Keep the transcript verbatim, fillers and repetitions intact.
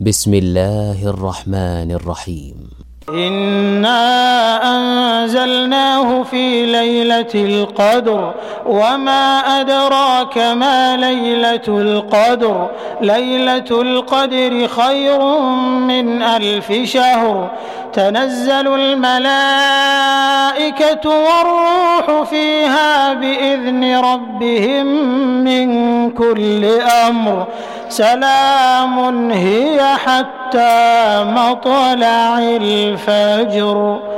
بسم الله الرحمن الرحيم. إنا أنزلناه في ليلة القدر وما أدراك ما ليلة القدر ليلة القدر خير من ألف شهر تنزل الملائكة والروح فيها بإذن ربهم من كل أمر سلام هي حتى مطلع الفجر.